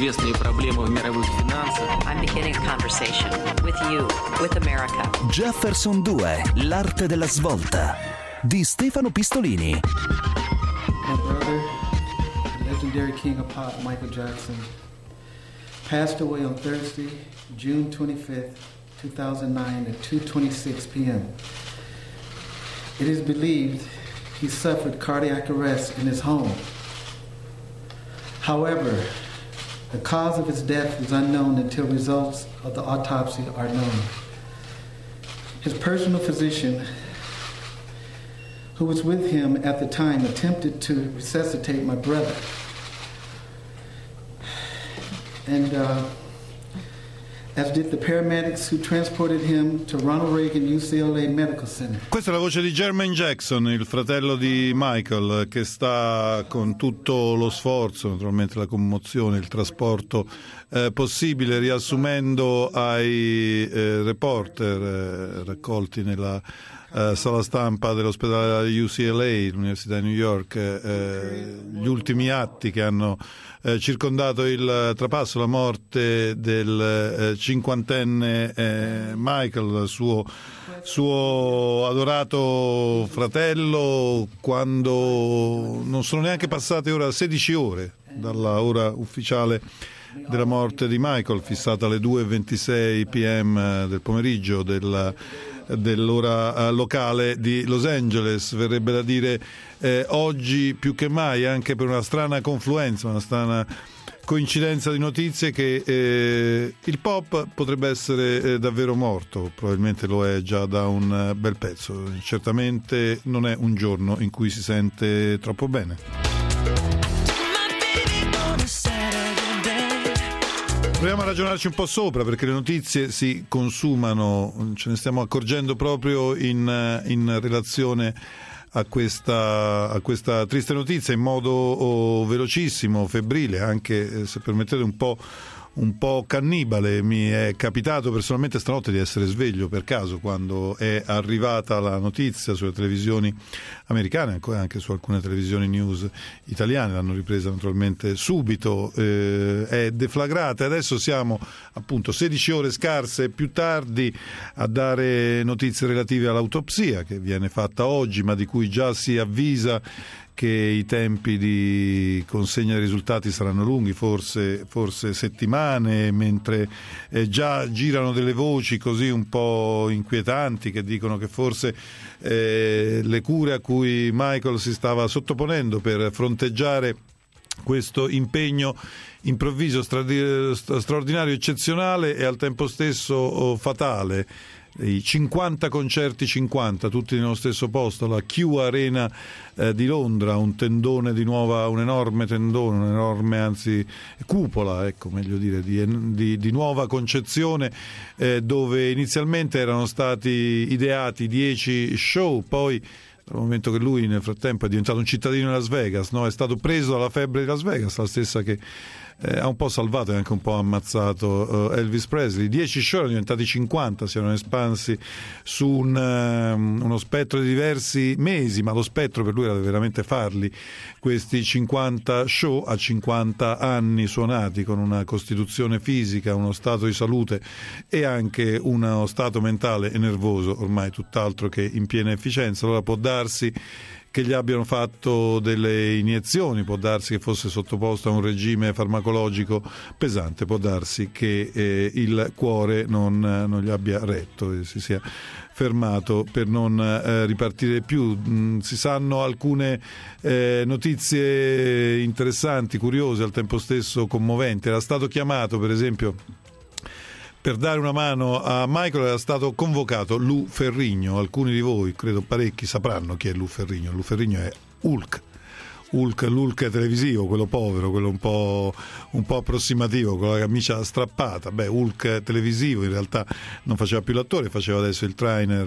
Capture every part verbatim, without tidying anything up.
известные проблемы в мировых финансах. I'm beginning a conversation with you, with America. Jefferson due, l'arte della svolta, di Stefano Pistolini. My brother, the legendary king of pop, Michael Jackson, passed away on Thursday, June twenty-fifth, two thousand nine at two twenty-six p.m. It is believed he suffered cardiac arrest in his home. However, the cause of his death is unknown until results of the autopsy are known. His personal physician, who was with him at the time, attempted to resuscitate my brother. And uh, as did the paramedics who transported him to Ronald Reagan U C L A Medical Center. Questa è la voce di Jermaine Jackson, il fratello di Michael, che sta con tutto lo sforzo, naturalmente la commozione, il trasporto eh, possibile, riassumendo ai eh, reporter eh, raccolti nella Uh, sala stampa dell'ospedale U C L A, l'Università di New York, eh, gli ultimi atti che hanno eh, circondato il trapasso, la morte del eh, cinquantenne eh, Michael, suo, suo adorato fratello, quando non sono neanche passate ora sedici ore dalla ora ufficiale della morte di Michael, fissata alle due e ventisei p.m. del pomeriggio della dell'ora locale di Los Angeles. Verrebbe da dire eh, oggi più che mai, anche per una strana confluenza, una strana coincidenza di notizie, che eh, il pop potrebbe essere eh, davvero morto. Probabilmente lo è già da un bel pezzo. Certamente non è un giorno in cui si sente troppo bene. Proviamo a ragionarci un po' sopra, perché le notizie si consumano, ce ne stiamo accorgendo proprio in, in relazione a questa, a questa triste notizia, in modo oh, velocissimo, febbrile, anche se permettete un po', un po' cannibale. Mi è capitato personalmente stanotte di essere sveglio per caso quando è arrivata la notizia sulle televisioni americane, anche su alcune televisioni news italiane, l'hanno ripresa naturalmente subito, eh, è deflagrata, e adesso siamo appunto sedici ore scarse più tardi a dare notizie relative all'autopsia che viene fatta oggi, ma di cui già si avvisa che i tempi di consegna dei risultati saranno lunghi, forse, forse settimane, mentre eh, già girano delle voci così un po' inquietanti che dicono che forse eh, le cure a cui Michael si stava sottoponendo per fronteggiare questo impegno improvviso, straordinario, eccezionale e al tempo stesso oh, fatale, i cinquanta concerti cinquanta, tutti nello stesso posto, la Q Arena eh, di Londra, un tendone di nuova, un enorme tendone, un'enorme anzi cupola, ecco, meglio dire, di, di, di nuova concezione, eh, dove inizialmente erano stati ideati dieci show, poi dal momento che lui nel frattempo è diventato un cittadino di Las Vegas, no? È stato preso dalla febbre di Las Vegas, la stessa che Eh, ha un po' salvato e anche un po' ammazzato uh, Elvis Presley. dieci show erano diventati cinquanta, si erano espansi su un, uh, uno spettro di diversi mesi, ma lo spettro per lui era veramente farli, questi cinquanta show a cinquanta anni suonati, con una costituzione fisica, uno stato di salute e anche uno stato mentale e nervoso ormai tutt'altro che in piena efficienza. Allora può darsi che gli abbiano fatto delle iniezioni, può darsi che fosse sottoposto a un regime farmacologico pesante, può darsi che eh, il cuore non, non gli abbia retto e si sia fermato per non eh, ripartire più. Mm, si sanno alcune eh, notizie interessanti, curiose, al tempo stesso commoventi. Era stato chiamato, per esempio, per dare una mano a Michael, era stato convocato Lou Ferrigno. Alcuni di voi, credo parecchi, sapranno chi è Lou Ferrigno. Lou Ferrigno è Hulk. Hulk, l'Hulk televisivo, quello povero, quello un po', un po' approssimativo, con la camicia strappata. Beh, Hulk televisivo in realtà non faceva più l'attore, faceva adesso il trainer,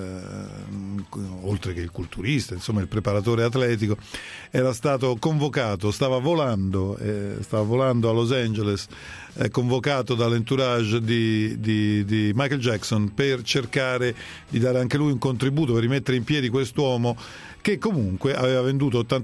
eh, oltre che il culturista, insomma il preparatore atletico. Era stato convocato, stava volando, eh, stava volando a Los Angeles, eh, convocato dall'entourage di, di, di Michael Jackson per cercare di dare anche lui un contributo per rimettere in piedi quest'uomo che comunque aveva venduto ottantacinque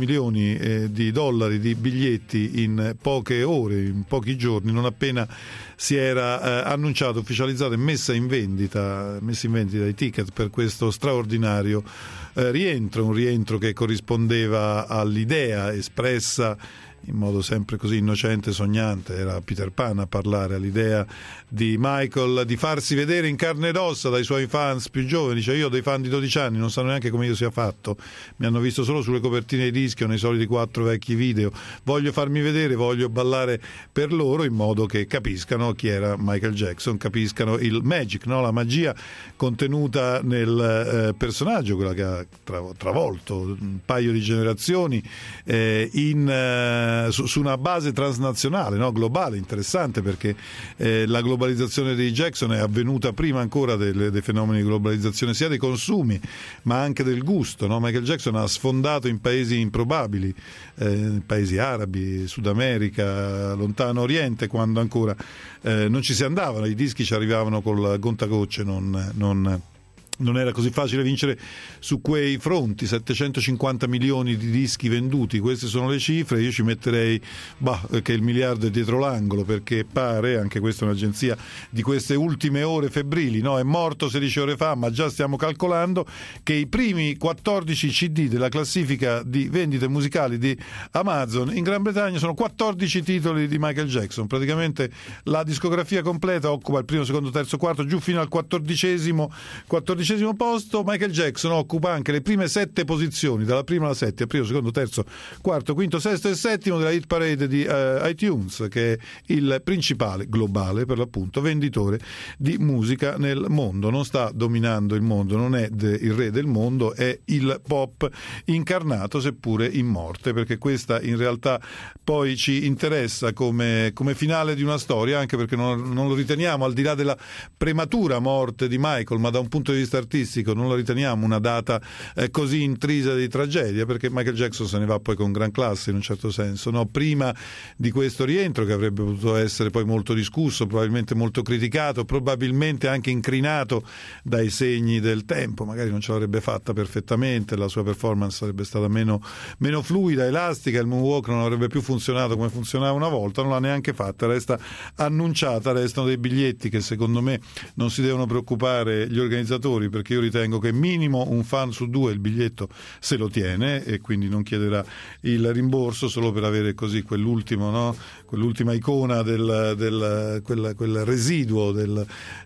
milioni eh, di dollari di biglietti in poche ore, in pochi giorni, non appena si era eh, annunciato, ufficializzato e messa in vendita, messa in vendita i ticket per questo straordinario eh, rientro, un rientro che corrispondeva all'idea espressa in modo sempre così innocente, sognante, era Peter Pan a parlare, all'idea di Michael di farsi vedere in carne ed ossa dai suoi fans più giovani. Dice: io ho dei fan di dodici anni, non sanno neanche come io sia fatto, mi hanno visto solo sulle copertine dei dischi o nei soliti quattro vecchi video, voglio farmi vedere, voglio ballare per loro, in modo che capiscano chi era Michael Jackson, capiscano il magic, no? La magia contenuta nel eh, personaggio, quella che ha travolto un paio di generazioni eh, in eh, Su, su una base transnazionale, no? Globale, interessante, perché eh, la globalizzazione di Jackson è avvenuta prima ancora delle, dei fenomeni di globalizzazione sia dei consumi ma anche del gusto, no? Michael Jackson ha sfondato in paesi improbabili, eh, paesi arabi, Sud America, lontano Oriente, quando ancora eh, non ci si andavano, i dischi ci arrivavano col contagocce, non, non non era così facile vincere su quei fronti. Settecentocinquanta milioni di dischi venduti, queste sono le cifre. Io ci metterei bah, che il miliardo è dietro l'angolo, perché pare, anche questa è un'agenzia di queste ultime ore febbrili, no? È morto sedici ore fa, ma già stiamo calcolando che i primi quattordici C D della classifica di vendite musicali di Amazon in Gran Bretagna sono quattordici titoli di Michael Jackson. Praticamente la discografia completa occupa il primo, secondo, terzo, quarto, giù fino al quattordicesimo quattordicesimo posto. Michael Jackson occupa anche le prime sette posizioni, dalla prima alla settima, primo, secondo, terzo, quarto, quinto, sesto e settimo della hit parade di uh, iTunes, che è il principale globale, per l'appunto, venditore di musica nel mondo. Non sta dominando il mondo, non è de- il re del mondo, è il pop incarnato, seppure in morte, perché questa in realtà poi ci interessa come, come finale di una storia, anche perché non, non lo riteniamo, al di là della prematura morte di Michael, ma da un punto di vista artistico non la riteniamo una data eh, così intrisa di tragedia, perché Michael Jackson se ne va poi con gran classe, in un certo senso, no? Prima di questo rientro, che avrebbe potuto essere poi molto discusso, probabilmente molto criticato, probabilmente anche incrinato dai segni del tempo, magari non ce l'avrebbe fatta perfettamente, la sua performance sarebbe stata meno, meno fluida, elastica, il moonwalk non avrebbe più funzionato come funzionava una volta, non l'ha neanche fatta, resta annunciata, restano dei biglietti che secondo me non si devono preoccupare gli organizzatori, perché io ritengo che minimo un fan su due il biglietto se lo tiene e quindi non chiederà il rimborso solo per avere così quell'ultimo, no? Quell'ultima icona del, del quel, quel residuo del,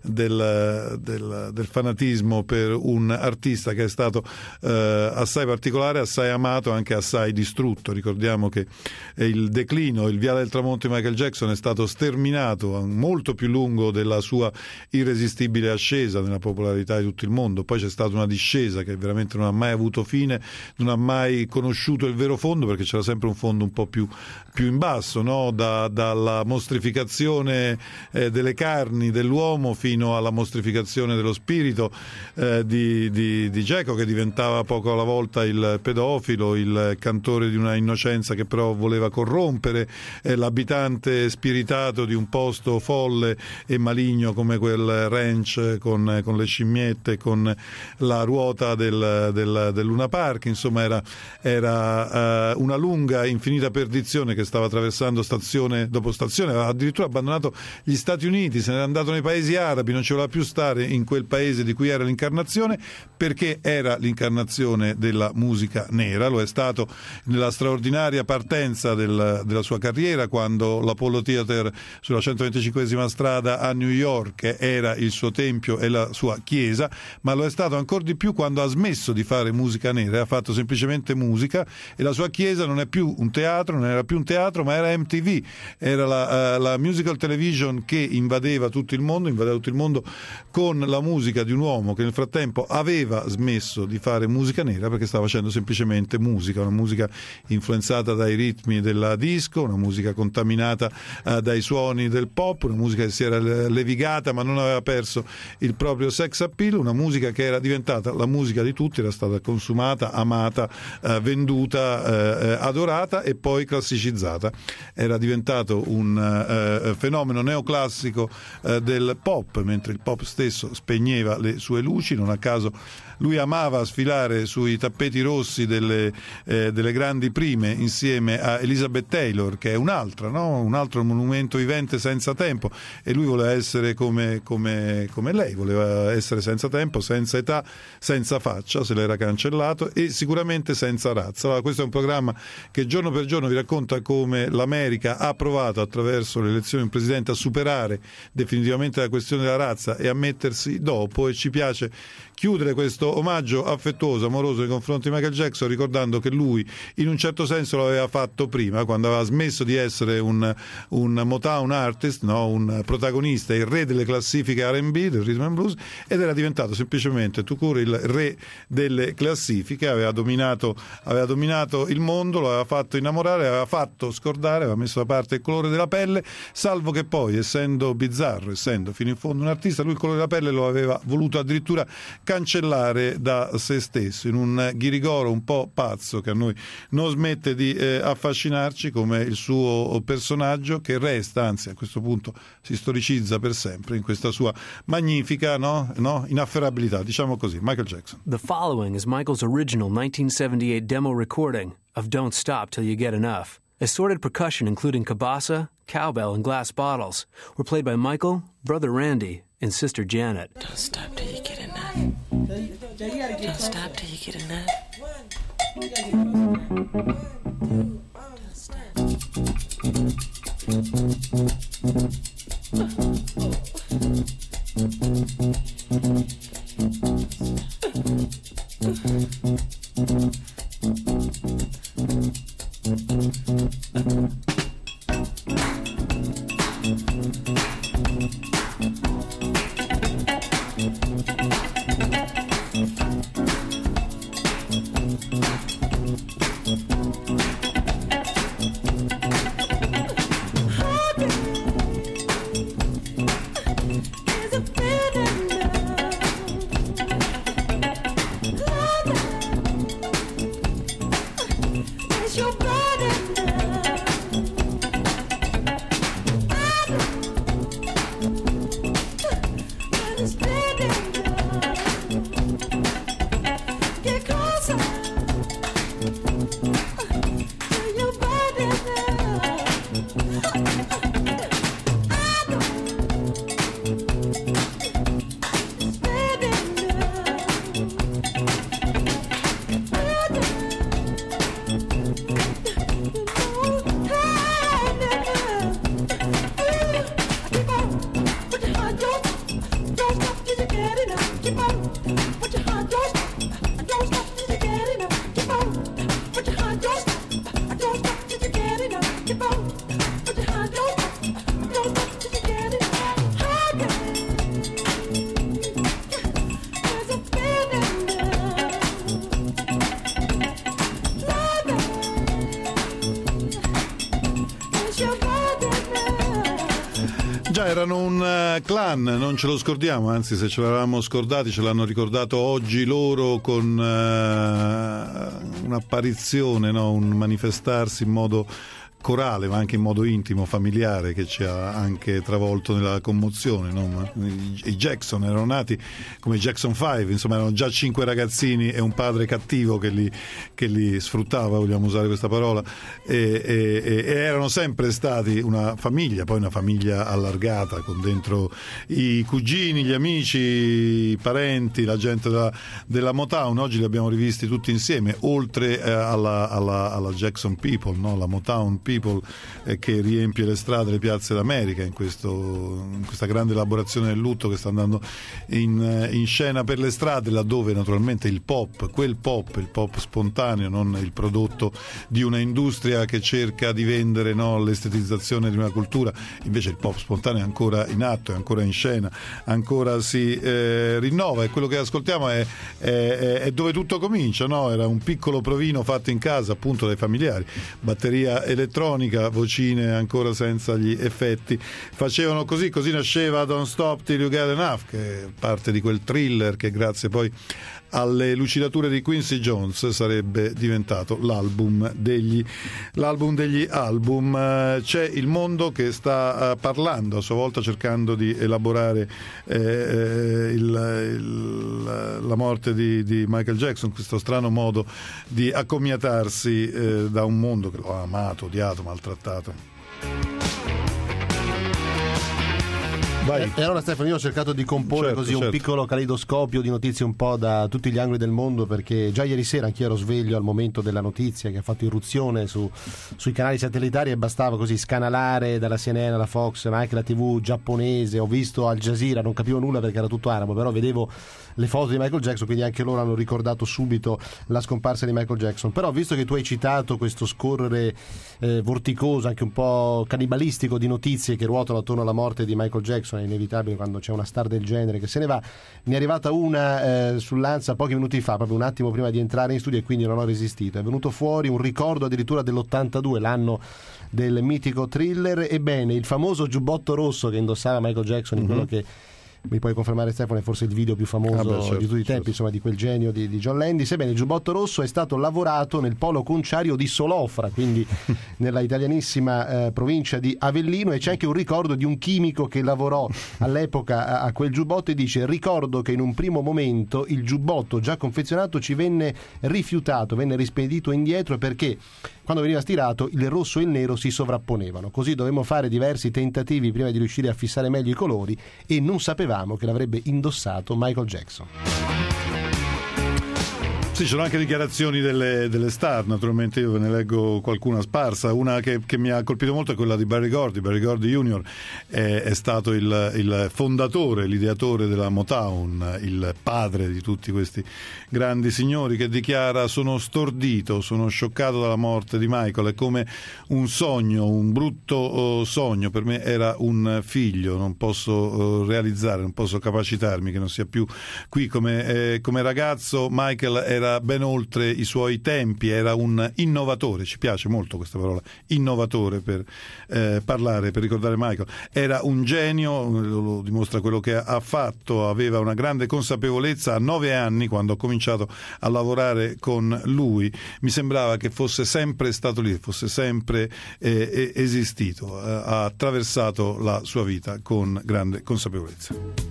del, del, del fanatismo per un artista che è stato eh, assai particolare, assai amato, anche assai distrutto. Ricordiamo che il declino, il viale del tramonto di Michael Jackson è stato sterminato molto più lungo della sua irresistibile ascesa nella popolarità di tutto il mondo. Poi c'è stata una discesa che veramente non ha mai avuto fine, non ha mai conosciuto il vero fondo, perché c'era sempre un fondo un po' più, più in basso, no? Da, dalla mostrificazione eh, delle carni dell'uomo fino alla mostrificazione dello spirito eh, di, di, di Geco, che diventava poco alla volta il pedofilo, il cantore di una innocenza che però voleva corrompere, eh, l'abitante spiritato di un posto folle e maligno come quel ranch con, con le scimmiette, con la ruota del, del, del Luna Park. Insomma era, era uh, una lunga infinita perdizione che stava attraversando stazione dopo stazione. Aveva addirittura abbandonato gli Stati Uniti, se n'era andato nei paesi arabi, non ci voleva più stare in quel paese di cui era l'incarnazione, perché era l'incarnazione della musica nera. Lo è stato nella straordinaria partenza del, della sua carriera, quando l'Apollo Theater sulla centoventicinquesima strada a New York era il suo tempio e la sua chiesa, ma lo è stato ancora di più quando ha smesso di fare musica nera, ha fatto semplicemente musica, e la sua chiesa non è più un teatro, non era più un teatro, ma era M T V, era la, uh, la musical television che invadeva tutto il mondo, invadeva tutto il mondo con la musica di un uomo che nel frattempo aveva smesso di fare musica nera, perché stava facendo semplicemente musica, una musica influenzata dai ritmi della disco, una musica contaminata uh, dai suoni del pop, una musica che si era levigata ma non aveva perso il proprio sex appeal, una musica che era diventata la musica di tutti, era stata consumata, amata, eh, venduta, eh, adorata e poi classicizzata. Era diventato un eh, fenomeno neoclassico eh, del pop, mentre il pop stesso spegneva le sue luci. Non a caso lui amava sfilare sui tappeti rossi delle, eh, delle grandi prime insieme a Elizabeth Taylor, che è un'altra, no? Un altro monumento vivente senza tempo, e lui voleva essere come, come, come lei, voleva essere senza tempo, senza età, senza faccia, se l'era cancellato, e sicuramente senza razza. Allora, questo è un programma che giorno per giorno vi racconta come l'America ha provato attraverso l'elezione di un presidente a superare definitivamente la questione della razza e a mettersi dopo, e ci piace chiudere questo omaggio affettuoso, amoroso nei confronti di Michael Jackson ricordando che lui in un certo senso l'aveva fatto prima, quando aveva smesso di essere un, un Motown artist, no? Un protagonista, il re delle classifiche R and B, del rhythm and blues, ed era diventato semplicemente tout court il re delle classifiche. Aveva dominato, aveva dominato il mondo, lo aveva fatto innamorare, aveva fatto scordare, aveva messo da parte il colore della pelle, salvo che poi, essendo bizzarro, essendo fino in fondo un artista, lui il colore della pelle lo aveva voluto addirittura cancellare da se stesso, in un ghirigoro un po' pazzo che a noi non smette di eh, affascinarci, come il suo personaggio, che resta, anzi a questo punto si storicizza per sempre in questa sua magnifica no, no, inafferrabilità, diciamo così. Michael Jackson. The following is Michael's original nineteen seventy-eight demo recording of Don't Stop Till You Get Enough. Assorted percussion including cabasa, cowbell, and glass bottles were played by Michael, brother Randy, and sister Janet. Don't stop till you get enough. Don't stop till you get enough. Già, erano un clan, non ce lo scordiamo, anzi se ce l'avevamo scordati ce l'hanno ricordato oggi loro con uh, un'apparizione, no? Un manifestarsi in modo corale ma anche in modo intimo, familiare, che ci ha anche travolto nella commozione, no? I Jackson erano nati come Jackson cinque, insomma erano già cinque ragazzini e un padre cattivo che li, che li sfruttava, vogliamo usare questa parola, e, e, e erano sempre stati una famiglia, poi una famiglia allargata con dentro i cugini, gli amici, i parenti, la gente della, della Motown. Oggi li abbiamo rivisti tutti insieme, oltre eh, alla, alla, alla Jackson People, no? La Motown People eh, che riempie le strade, le piazze d'America in, questo, in questa grande elaborazione del lutto che sta andando in, in scena per le strade, laddove naturalmente il pop, quel pop, il pop spontaneo, non il prodotto di una industria che cerca di vendere, no, l'estetizzazione di una cultura, invece il pop spontaneo è ancora in atto, è ancora in scena, ancora si eh, rinnova, e quello che ascoltiamo è, è, è dove tutto comincia, no? Era un piccolo provino fatto in casa appunto dai familiari, batteria elettronica, elettronica, vocine ancora senza gli effetti. Facevano così, così nasceva Don't Stop Till You Get Enough, che è parte di quel thriller che grazie poi alle lucidature di Quincy Jones sarebbe diventato l'album degli, l'album degli album. C'è il mondo che sta parlando a sua volta, cercando di elaborare eh, il, il, la morte di, di Michael Jackson, questo strano modo di accomiatarsi eh, da un mondo che lo ha amato, odiato, maltrattato. Vai. E allora Stefano, io ho cercato di comporre certo, così certo. un piccolo caleidoscopio di notizie un po' da tutti gli angoli del mondo, perché già ieri sera anch'io ero sveglio al momento della notizia che ha fatto irruzione su, sui canali satellitari e bastava così scanalare dalla C N N alla Fox, ma anche la tivù giapponese. Ho visto Al Jazeera, non capivo nulla perché era tutto arabo, però vedevo le foto di Michael Jackson, quindi anche loro hanno ricordato subito la scomparsa di Michael Jackson. Però visto che tu hai citato questo scorrere eh, vorticoso, anche un po' cannibalistico di notizie che ruotano attorno alla morte di Michael Jackson, è inevitabile quando c'è una star del genere che se ne va. Ne è arrivata una eh, sull'Ansa pochi minuti fa, proprio un attimo prima di entrare in studio, e quindi non ho resistito. È venuto fuori un ricordo addirittura dell'ottantadue, l'anno del mitico Thriller. Ebbene, il famoso giubbotto rosso che indossava Michael Jackson, in Mm-hmm. quello che mi puoi confermare Stefano è forse il video più famoso ah beh, certo, di tutti i tempi, certo. insomma, di quel genio di, di John Landis. Ebbene, il giubbotto rosso è stato lavorato nel polo conciario di Solofra, quindi nella italianissima eh, provincia di Avellino, e c'è anche un ricordo di un chimico che lavorò all'epoca a, a quel giubbotto, e dice: ricordo che in un primo momento il giubbotto già confezionato ci venne rifiutato, venne rispedito indietro perché quando veniva stirato il rosso e il nero si sovrapponevano, così dovemmo fare diversi tentativi prima di riuscire a fissare meglio i colori, e non sapevamo che l'avrebbe indossato Michael Jackson. Sì, ci sono anche dichiarazioni delle, delle star, naturalmente io ve ne leggo qualcuna sparsa. Una che, che mi ha colpito molto è quella di Berry Gordy. Berry Gordy junior è, è stato il, il fondatore, l'ideatore della Motown, il padre di tutti questi grandi signori, che dichiara: sono stordito, sono scioccato dalla morte di Michael, è come un sogno, un brutto sogno, per me era un figlio, non posso realizzare, non posso capacitarmi che non sia più qui. Come, eh, come ragazzo Michael era ben oltre i suoi tempi, era un innovatore, ci piace molto questa parola, innovatore, per eh, parlare, per ricordare Michael. Era un genio, lo dimostra quello che ha fatto, aveva una grande consapevolezza. A nove anni, quando ho cominciato a lavorare con lui, mi sembrava che fosse sempre stato lì, fosse sempre eh, esistito, eh, ha attraversato la sua vita con grande consapevolezza.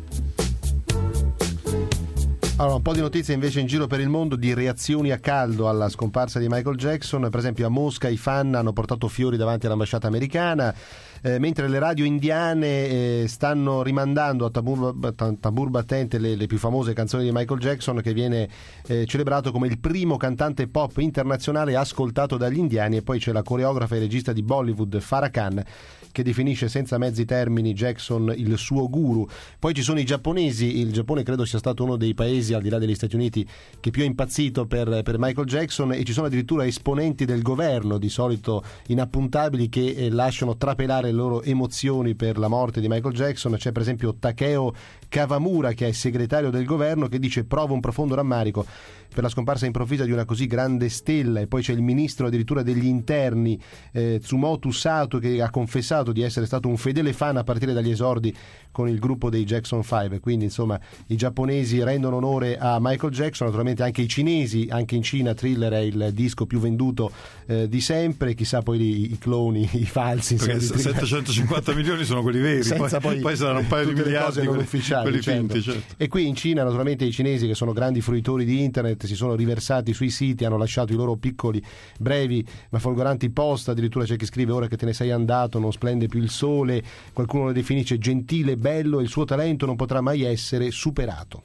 Allora, un po' di notizie invece in giro per il mondo di reazioni a caldo alla scomparsa di Michael Jackson. Per esempio a Mosca i fan hanno portato fiori davanti all'ambasciata americana, eh, mentre le radio indiane eh, stanno rimandando a tambur, tambur battente le, le più famose canzoni di Michael Jackson, che viene eh, celebrato come il primo cantante pop internazionale ascoltato dagli indiani. E poi c'è la coreografa e regista di Bollywood Farah Khan, che definisce senza mezzi termini Jackson il suo guru. Poi ci sono i giapponesi. Il Giappone credo sia stato uno dei paesi, al di là degli Stati Uniti, che più è impazzito per, per Michael Jackson, e ci sono addirittura esponenti del governo, di solito inappuntabili, che eh, lasciano trapelare le loro emozioni per la morte di Michael Jackson. C'è per esempio Takeo Kawamura, che è segretario del governo, che dice: provo un profondo rammarico per la scomparsa improvvisa di una così grande stella. E poi c'è il ministro addirittura degli interni, eh, Tsumoto Sato, che ha confessato di essere stato un fedele fan a partire dagli esordi con il gruppo dei Jackson cinque. Quindi insomma i giapponesi rendono onore a Michael Jackson, naturalmente anche i cinesi. Anche in Cina Thriller è il disco più venduto eh, di sempre, chissà poi i, i cloni, i falsi, insomma, perché settecentocinquanta milioni sono quelli veri, senza poi, poi, poi saranno un paio di miliardi non quelli, ufficiali, quelli certo. finti, certo. E qui in Cina naturalmente i cinesi, che sono grandi fruitori di internet, si sono riversati sui siti, hanno lasciato i loro piccoli, brevi ma folgoranti post. Addirittura c'è chi scrive: ora che te ne sei andato non splende più il sole. Qualcuno lo definisce gentile, bello, e il suo talento non potrà mai essere superato.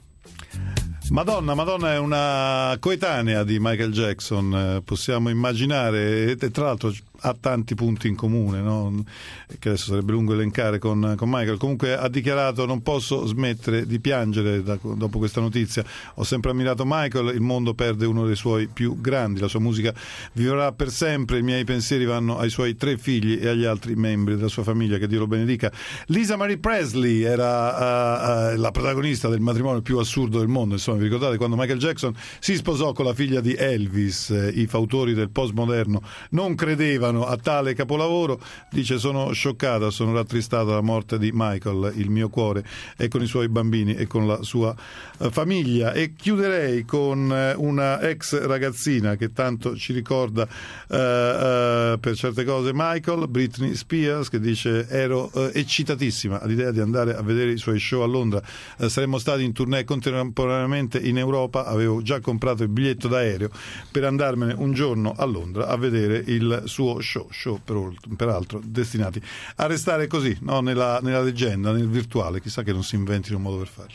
Madonna, Madonna è una coetanea di Michael Jackson, eh, possiamo immaginare, e tra l'altro ha tanti punti in comune, no? Che adesso sarebbe lungo elencare con, con Michael. Comunque ha dichiarato: non posso smettere di piangere da, dopo questa notizia, ho sempre ammirato Michael, il mondo perde uno dei suoi più grandi, la sua musica vivrà per sempre, i miei pensieri vanno ai suoi tre figli e agli altri membri della sua famiglia, che Dio lo benedica. Lisa Marie Presley era uh, uh, la protagonista del matrimonio più assurdo del mondo, insomma, vi ricordate quando Michael Jackson si sposò con la figlia di Elvis? Eh, i fautori del postmoderno non credevano partecipano a tale capolavoro. Dice: sono scioccata, sono rattristata dalla morte di Michael, il mio cuore è con i suoi bambini e con la sua uh, famiglia. E chiuderei con uh, una ex ragazzina che tanto ci ricorda uh, uh, per certe cose Michael, Britney Spears, che dice: ero uh, eccitatissima all'idea di andare a vedere i suoi show a Londra, uh, saremmo stati in tournée contemporaneamente in Europa, avevo già comprato il biglietto d'aereo per andarmene un giorno a Londra a vedere il suo show, show per, peraltro destinati a restare così, no? nella, nella leggenda, nel virtuale, chissà che non si inventino un modo per farli.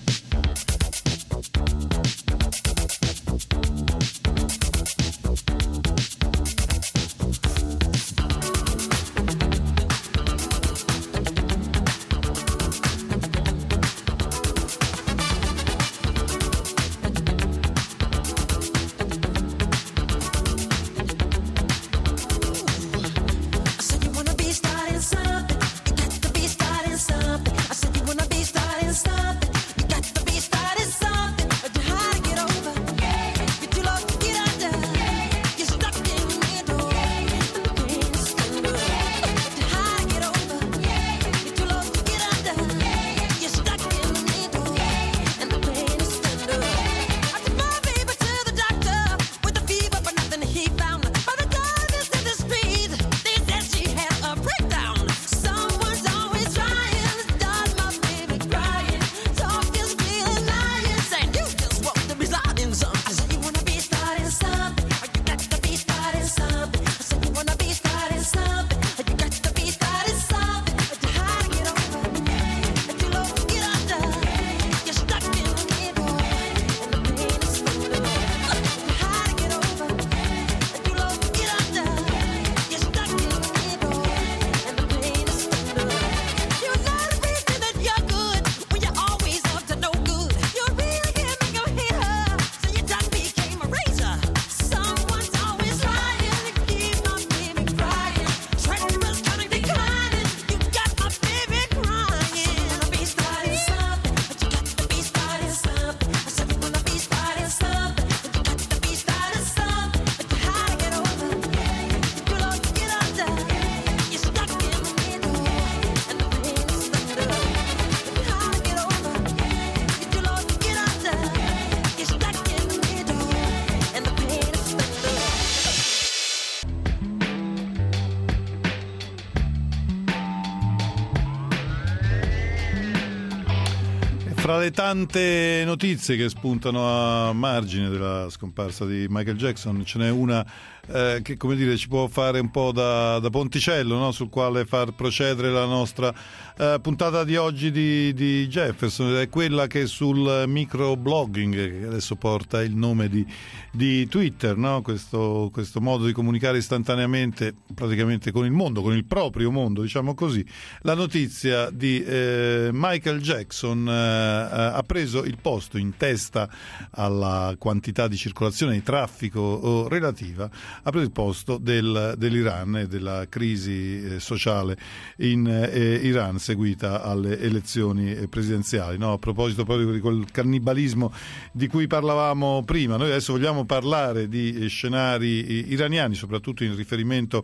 Fra le tante notizie che spuntano a margine della scomparsa di Michael Jackson ce n'è una eh, che, come dire, ci può fare un po' da, da ponticello, no? Sul quale far procedere la nostra eh, puntata di oggi di, di Jefferson. È quella che sul microblogging, che adesso porta il nome di, di Twitter, no? questo, questo modo di comunicare istantaneamente praticamente con il mondo, con il proprio mondo, diciamo così, la notizia di eh, Michael Jackson eh, ha preso il posto in testa alla quantità di circolazione di traffico relativa, ha preso il posto del, dell'Iran e della crisi eh, sociale in eh, Iran seguita alle elezioni presidenziali, no? A proposito proprio di quel cannibalismo di cui parlavamo prima. Noi adesso vogliamo parlare di scenari iraniani, soprattutto in riferimento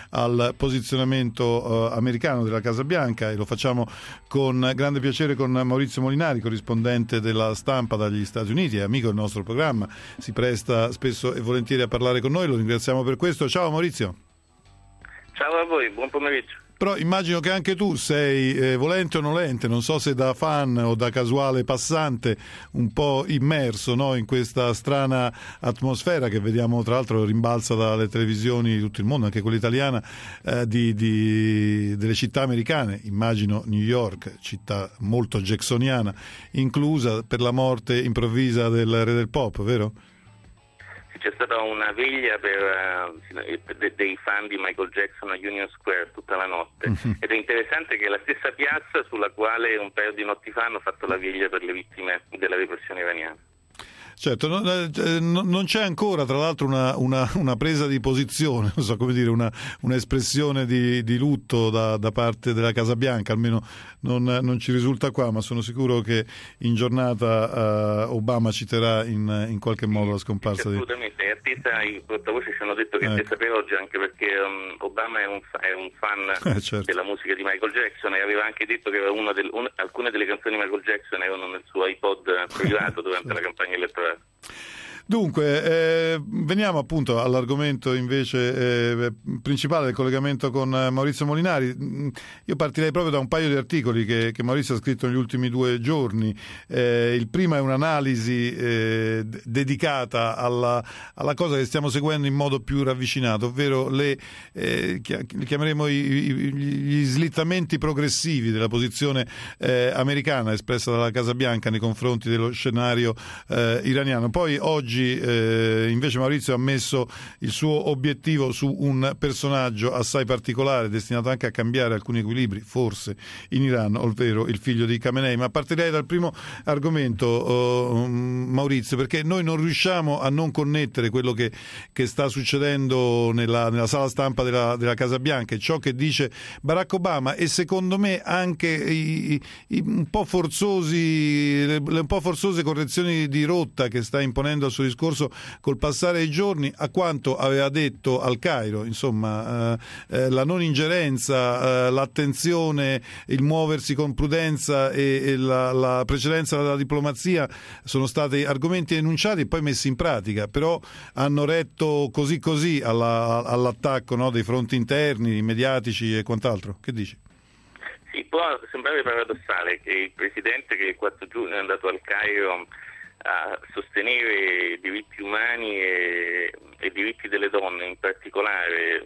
al posizionamento eh, americano della Casa Bianca, e lo facciamo con grande piacere con Maurizio Molinari, corrispondente della Stampa dagli Stati Uniti e amico del nostro programma. Si presta spesso e volentieri a parlare con noi, lo ringraziamo per questo. Ciao Maurizio. Ciao a voi, buon pomeriggio. Però immagino che anche tu sei, eh, volente o nolente, non so se da fan o da casuale passante, un po' immerso, no, in questa strana atmosfera che vediamo tra l'altro rimbalza dalle televisioni di tutto il mondo, anche quella italiana, eh, di, di, delle città americane, immagino New York, città molto jacksoniana, inclusa, per la morte improvvisa del re del pop, vero? C'è stata una veglia per, uh, de- dei fan di Michael Jackson a Union Square tutta la notte, uh-huh. Ed è interessante che è la stessa piazza sulla quale un paio di notti fa hanno fatto la veglia per le vittime della repressione iraniana. Certo, non, eh, non c'è ancora tra l'altro una, una, una presa di posizione, non so come dire, una, un'espressione di, di lutto da, da parte della Casa Bianca, almeno non, non ci risulta qua, ma sono sicuro che in giornata uh, Obama citerà in, in qualche modo la scomparsa assolutamente. di... Assolutamente, presidenza i portavoci ci hanno detto che ecco. è per oggi, anche perché um, Obama è un, fa- è un fan eh, certo. della musica di Michael Jackson, e aveva anche detto che una del, un, alcune delle canzoni di Michael Jackson erano nel suo iPod privato durante la campagna elettorale. Dunque, eh, veniamo appunto all'argomento invece eh, principale del collegamento con Maurizio Molinari. Io partirei proprio da un paio di articoli che, che Maurizio ha scritto negli ultimi due giorni. Eh, il primo è un'analisi eh, d- dedicata alla, alla cosa che stiamo seguendo in modo più ravvicinato, ovvero le, eh, li chiameremo i, i, gli slittamenti progressivi della posizione eh, americana espressa dalla Casa Bianca nei confronti dello scenario eh, iraniano. Poi oggi Eh, invece Maurizio ha messo il suo obiettivo su un personaggio assai particolare, destinato anche a cambiare alcuni equilibri, forse, in Iran, ovvero il figlio di Khamenei. Ma partirei dal primo argomento, uh, Maurizio, perché noi non riusciamo a non connettere quello che, che sta succedendo nella, nella sala stampa della, della Casa Bianca e ciò che dice Barack Obama, e secondo me anche i, i, un po' forzosi, le, le un po' forzose correzioni di rotta che sta imponendo al suo discorso col passare dei giorni, a quanto aveva detto al Cairo, insomma, eh, eh, la non ingerenza, eh, l'attenzione, il muoversi con prudenza e, e la, la precedenza della diplomazia sono stati argomenti enunciati e poi messi in pratica, però hanno retto così così alla, all'attacco, no, dei fronti interni, mediatici e quant'altro. Che dici? Sì, può sembrare paradossale che il presidente, che il quattro giugno è andato al Cairo a sostenere i diritti umani e i diritti delle donne in particolare,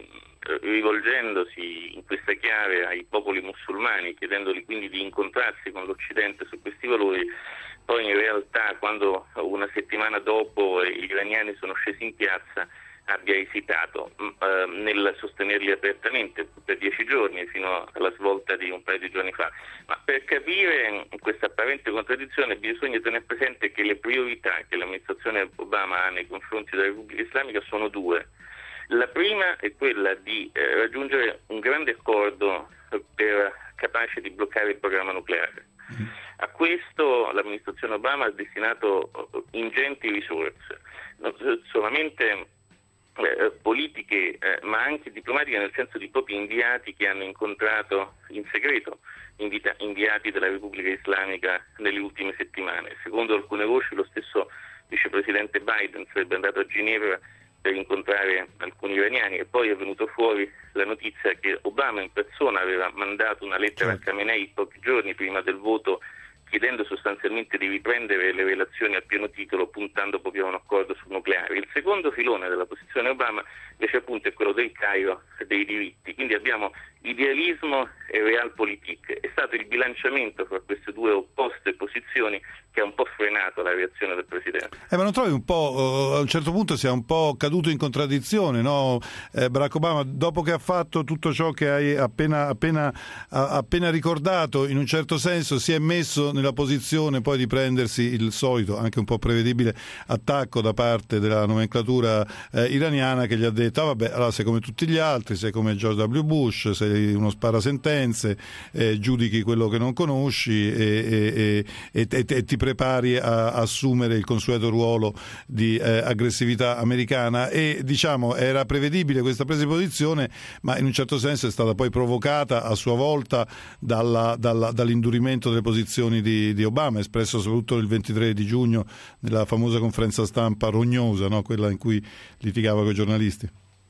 rivolgendosi in questa chiave ai popoli musulmani, chiedendoli quindi di incontrarsi con l'Occidente su questi valori, poi in realtà quando una settimana dopo gli iraniani sono scesi in piazza abbia esitato eh, nel sostenerli apertamente per dieci giorni fino alla svolta di un paio di giorni fa. Ma per capire questa apparente contraddizione bisogna tenere presente che le priorità che l'amministrazione Obama ha nei confronti della Repubblica Islamica sono due. La prima è quella di eh, raggiungere un grande accordo per, capace di bloccare il programma nucleare. A questo l'amministrazione Obama ha destinato ingenti risorse, non solamente Eh, politiche eh, ma anche diplomatiche, nel senso di propri inviati che hanno incontrato in segreto invita- inviati della Repubblica Islamica nelle ultime settimane. Secondo alcune voci lo stesso vicepresidente Biden sarebbe andato a Ginevra per incontrare alcuni iraniani, e poi è venuto fuori la notizia che Obama in persona aveva mandato una lettera a Khamenei pochi giorni prima del voto, chiedendo sostanzialmente di riprendere le relazioni a pieno titolo, puntando proprio a un accordo sul nucleare. Il secondo filone della posizione Obama invece appunto è quello del Cairo, dei diritti. Quindi abbiamo idealismo e realpolitik. È stato il bilanciamento fra queste due opposte posizioni che ha un po' frenato la reazione del Presidente. Eh, ma non trovi un po', uh, a un certo punto sia un po' caduto in contraddizione, no? Eh, Barack Obama, dopo che ha fatto tutto ciò che hai appena, appena, ha, appena ricordato, in un certo senso si è messo nella posizione poi di prendersi il solito, anche un po' prevedibile, attacco da parte della nomenclatura eh, iraniana, che gli ha detto: ah, vabbè, allora sei come tutti gli altri, sei come George W. Bush, sei uno sparasentenze, eh, giudichi quello che non conosci e, e, e, e, e ti prepari a, a assumere il consueto ruolo di eh, aggressività americana. E diciamo era prevedibile questa presa di posizione, ma in un certo senso è stata poi provocata a sua volta dalla, dalla, dall'indurimento delle posizioni di, di Obama, espresso soprattutto il ventitré di giugno nella famosa conferenza stampa rognosa, no? Quella in cui litigava con i giornalisti.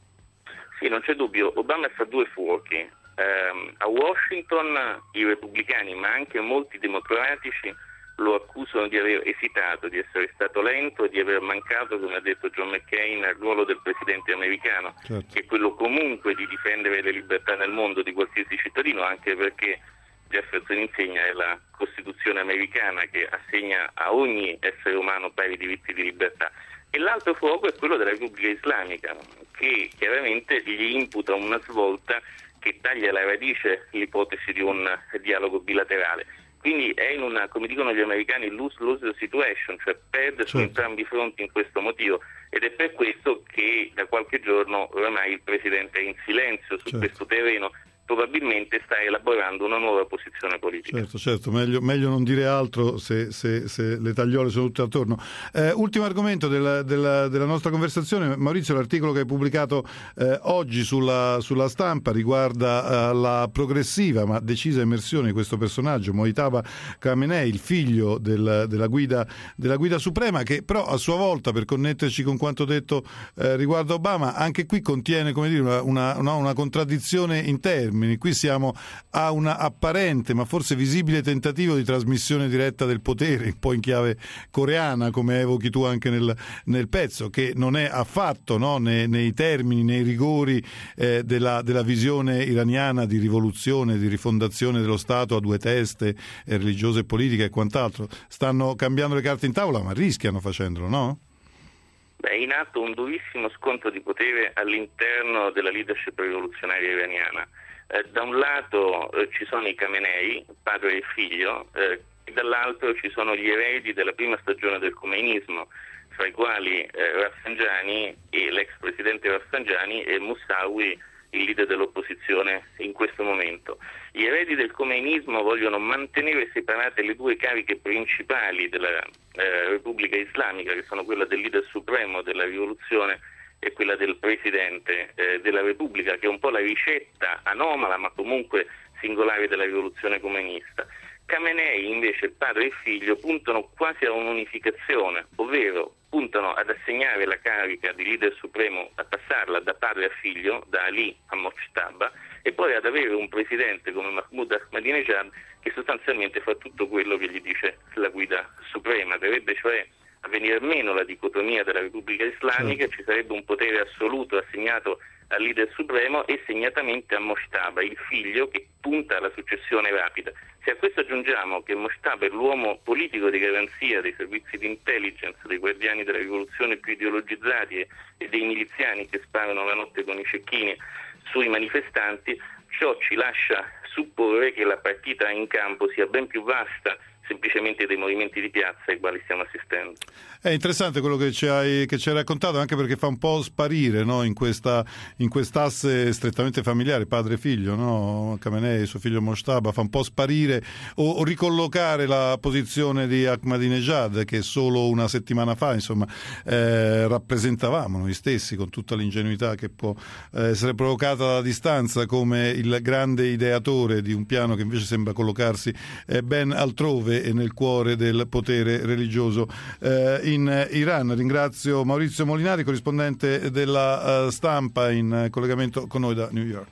Sì, non c'è dubbio, Obama fa due fuochi. Eh, a Washington i repubblicani, ma anche molti democratici, lo accusano di aver esitato, di essere stato lento e di aver mancato, come ha detto John McCain, al ruolo del presidente americano, certo, che è quello comunque di difendere le libertà nel mondo di qualsiasi cittadino, anche perché Jefferson insegna è la Costituzione americana che assegna a ogni essere umano pari diritti di libertà. E l'altro fuoco è quello della Repubblica Islamica, che chiaramente gli imputa una svolta che taglia alla radice l'ipotesi di un dialogo bilaterale. Quindi è in una, come dicono gli americani, lose-lose situation, cioè perde su entrambi i fronti in questo motivo, ed è per questo che da qualche giorno oramai il Presidente è in silenzio su certo. questo terreno, probabilmente sta elaborando una nuova posizione politica. Certo, certo, meglio, meglio non dire altro se, se, se le tagliole sono tutte attorno. Eh, ultimo argomento della, della, della nostra conversazione, Maurizio, l'articolo che hai pubblicato eh, oggi sulla, sulla Stampa riguarda eh, la progressiva ma decisa immersione di questo personaggio, Mojtaba Khamenei, il figlio del, della, guida, della guida suprema, che però a sua volta, per connetterci con quanto detto eh, riguardo Obama, anche qui contiene, come dire, una, una, una, una contraddizione in termini. Qui siamo a una apparente ma forse visibile tentativo di trasmissione diretta del potere, un po' in chiave coreana, come evochi tu anche nel, nel pezzo, che non è affatto, no, nei, nei termini, nei rigori eh, della, della visione iraniana di rivoluzione, di rifondazione dello Stato a due teste, eh, religiose e politica e quant'altro. Stanno cambiando le carte in tavola, ma rischiano facendolo, no? Beh, è in atto un durissimo scontro di potere all'interno della leadership rivoluzionaria iraniana. Eh, da un lato eh, ci sono i Khamenei, padre e figlio, eh, e dall'altro ci sono gli eredi della prima stagione del khomeinismo, fra i quali eh, Rafsanjani e l'ex presidente Rafsanjani e Moussaoui, il leader dell'opposizione in questo momento. Gli eredi del khomeinismo vogliono mantenere separate le due cariche principali della eh, Repubblica Islamica, che sono quella del leader supremo della rivoluzione e quella del Presidente eh, della Repubblica, che è un po' la ricetta anomala ma comunque singolare della rivoluzione comunista. Khamenei invece, padre e figlio, puntano quasi a un'unificazione, ovvero puntano ad assegnare la carica di leader supremo, a passarla da padre a figlio, da Ali a Mojtaba, e poi ad avere un presidente come Mahmoud Ahmadinejad che sostanzialmente fa tutto quello che gli dice la guida suprema. Dovrebbe cioè a venire meno la dicotomia della Repubblica Islamica, ci sarebbe un potere assoluto assegnato al leader supremo e segnatamente a Mojtaba, il figlio, che punta alla successione rapida. Se a questo aggiungiamo che Mojtaba è l'uomo politico di garanzia dei servizi di intelligence, dei guardiani della rivoluzione più ideologizzati e, e dei miliziani che sparano la notte con i cecchini sui manifestanti, ciò ci lascia supporre che la partita in campo sia ben più vasta semplicemente dei movimenti di piazza ai quali stiamo assistendo. È interessante quello che ci hai, che ci hai raccontato, anche perché fa un po' sparire, no, in questa in quest'asse strettamente familiare, padre e figlio, no? Khamenei e suo figlio Mojtaba, fa un po' sparire o, o ricollocare la posizione di Ahmadinejad, che solo una settimana fa, insomma, eh, rappresentavamo noi stessi, con tutta l'ingenuità che può eh, essere provocata dalla distanza, come il grande ideatore di un piano che invece sembra collocarsi eh, ben altrove e nel cuore del potere religioso eh, in Iran. Ringrazio Maurizio Molinari, corrispondente della uh, Stampa, in collegamento con noi da New York.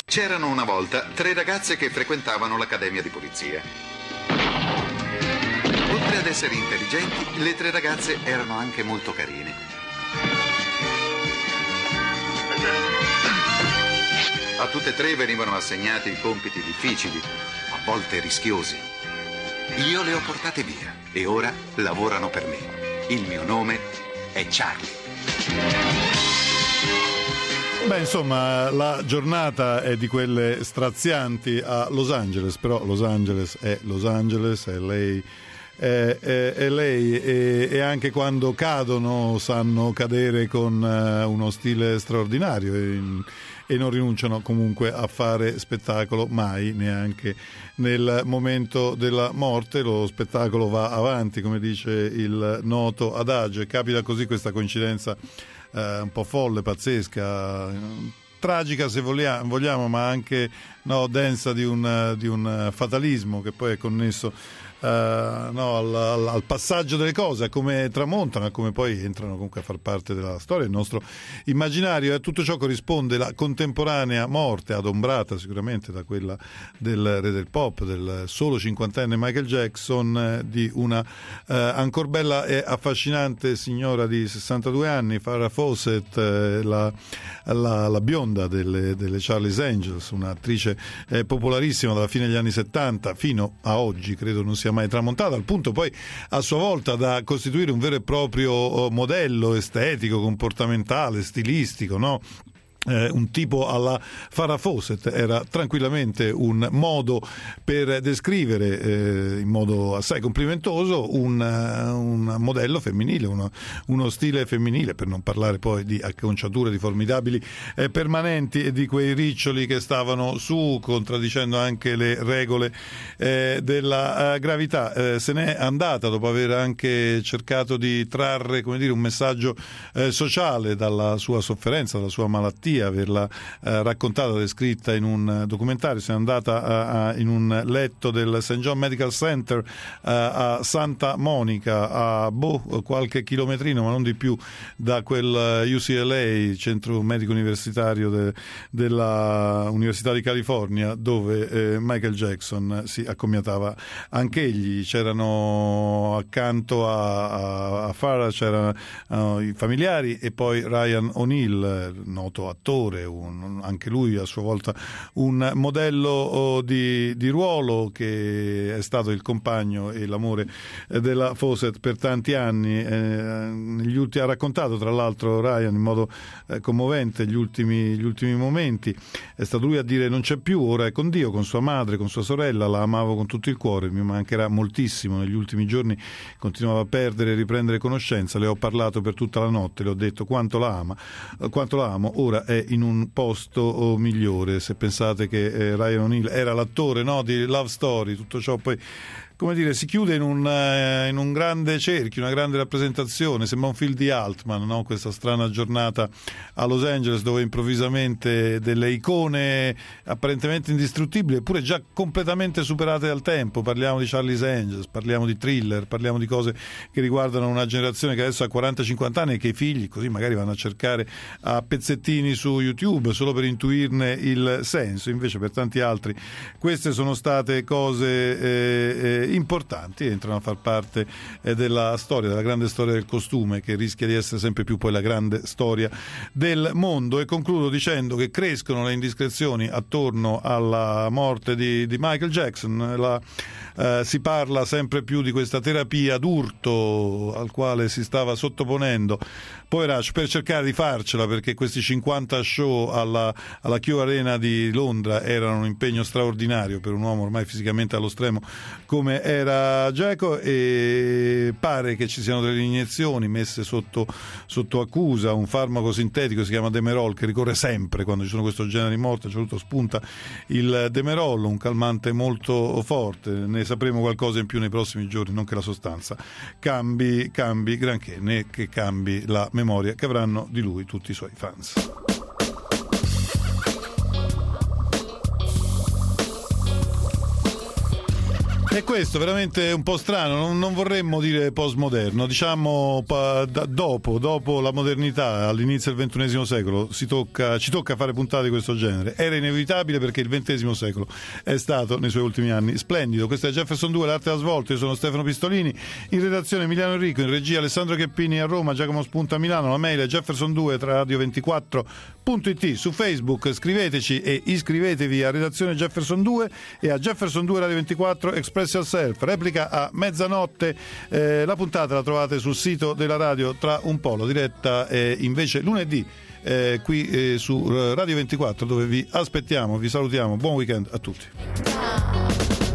C'erano una volta tre ragazze che frequentavano l'accademia di polizia. Oltre ad essere intelligenti, le tre ragazze erano anche molto carine. A tutte e tre venivano assegnati compiti difficili, a volte rischiosi. Io le ho portate via e ora lavorano per me. Il mio nome è Charlie. Beh, insomma, la giornata è di quelle strazianti a Los Angeles, però Los Angeles è Los Angeles, è lei, è, è, è lei e, e anche quando cadono sanno cadere con uh, uno stile straordinario e, e non rinunciano comunque a fare spettacolo mai, neanche nel momento della morte. Lo spettacolo va avanti, come dice il noto adagio, e capita così questa coincidenza Uh, un po' folle, pazzesca, uh, tragica se vogliamo, vogliamo ma anche no, densa di un, uh, di un uh, fatalismo che poi è connesso uh, no, al, al, al passaggio delle cose, a come tramontano, a come poi entrano comunque a far parte della storia, il nostro immaginario. E a tutto ciò corrisponde la contemporanea morte, adombrata sicuramente da quella del re del pop, del solo cinquantenne Michael Jackson, eh, di una eh, ancor bella e affascinante signora di sessantadue anni, Farrah Fawcett, eh, la, la, la bionda delle, delle Charlie's Angels, un'attrice eh, popolarissima dalla fine degli anni settanta fino a oggi, credo non sia mai tramontata, al punto poi a sua volta da costituire un vero e proprio modello estetico, comportamentale, stilistico, no? Eh, un tipo alla Farrah Fawcett era tranquillamente un modo per descrivere eh, in modo assai complimentoso un, un modello femminile, uno, uno stile femminile, per non parlare poi di acconciature, di formidabili eh, permanenti e di quei riccioli che stavano su, contraddicendo anche le regole eh, della uh, gravità. Eh, se n'è andata dopo aver anche cercato di trarre, come dire, un messaggio eh, sociale dalla sua sofferenza, dalla sua malattia, averla eh, raccontata, descritta in un documentario. Se n'è andata a, a, in un letto del Saint John Medical Center a, a Santa Monica, a boh, qualche chilometrino ma non di più da quel U C L A, centro medico universitario de, della Università di California, dove eh, Michael Jackson si accomiatava anch'egli. C'erano accanto a, a, a Farrah c'erano uh, i familiari e poi Ryan O'Neal, noto attore, un, anche lui a sua volta un modello di, di ruolo, che è stato il compagno e l'amore della Fawcett per tanti anni. Eh, negli ultimi, ha raccontato tra l'altro Ryan in modo eh, commovente gli ultimi, gli ultimi momenti. È stato lui a dire: non c'è più, ora è con Dio, con sua madre, con sua sorella, la amavo con tutto il cuore, mi mancherà moltissimo. Negli ultimi giorni continuava a perdere e riprendere conoscenza, le ho parlato per tutta la notte, le ho detto quanto la ama, quanto la amo. Ora è in un posto migliore. Se pensate che eh, Ryan O'Neal era l'attore, no, di Love Story, tutto ciò poi, come dire, si chiude in un, eh, in un grande cerchio, una grande rappresentazione. Sembra un film di Altman, no? Questa strana giornata a Los Angeles dove improvvisamente delle icone apparentemente indistruttibili eppure già completamente superate dal tempo. Parliamo di Charlie's Angels, parliamo di Thriller, parliamo di cose che riguardano una generazione che adesso ha quaranta cinquanta anni e che i figli così magari vanno a cercare a pezzettini su YouTube solo per intuirne il senso. Invece per tanti altri queste sono state cose eh, eh, importanti, entrano a far parte eh, della storia, della grande storia del costume, che rischia di essere sempre più poi la grande storia del mondo. E concludo dicendo che crescono le indiscrezioni attorno alla morte di, di Michael Jackson. La, eh, si parla sempre più di questa terapia d'urto al quale si stava sottoponendo poveraccio per cercare di farcela, perché questi cinquanta show alla, alla Q Arena di Londra erano un impegno straordinario per un uomo ormai fisicamente allo stremo come era Giacomo, e pare che ci siano delle iniezioni messe sotto, sotto accusa, un farmaco sintetico si chiama Demerol che ricorre sempre quando ci sono questo genere di morte, a un certo punto spunta il Demerol, un calmante molto forte. Ne sapremo qualcosa in più nei prossimi giorni, non che la sostanza cambi, cambi granché, né che cambi la memoria che avranno di lui tutti i suoi fans. E questo veramente è un po' strano, non, non vorremmo dire postmoderno, diciamo pa, da, dopo, dopo la modernità, all'inizio del ventunesimo secolo, si tocca, ci tocca fare puntate di questo genere. Era inevitabile perché il ventesimo secolo è stato nei suoi ultimi anni splendido. Questa è Jefferson due, l'arte della svolta. Io sono Stefano Pistolini, in redazione Emiliano Enrico, in regia Alessandro Cheppini a Roma, Giacomo Spunta a Milano. La mail è jefferson due tra radio ventiquattro punto it. Su Facebook scriveteci e iscrivetevi a redazione Jefferson due e a Jefferson due Radio ventiquattro Express Yourself. Replica a mezzanotte. Eh, la puntata la trovate sul sito della radio tra un po', la diretta eh, invece lunedì eh, qui eh, su Radio ventiquattro, dove vi aspettiamo, vi salutiamo. Buon weekend a tutti.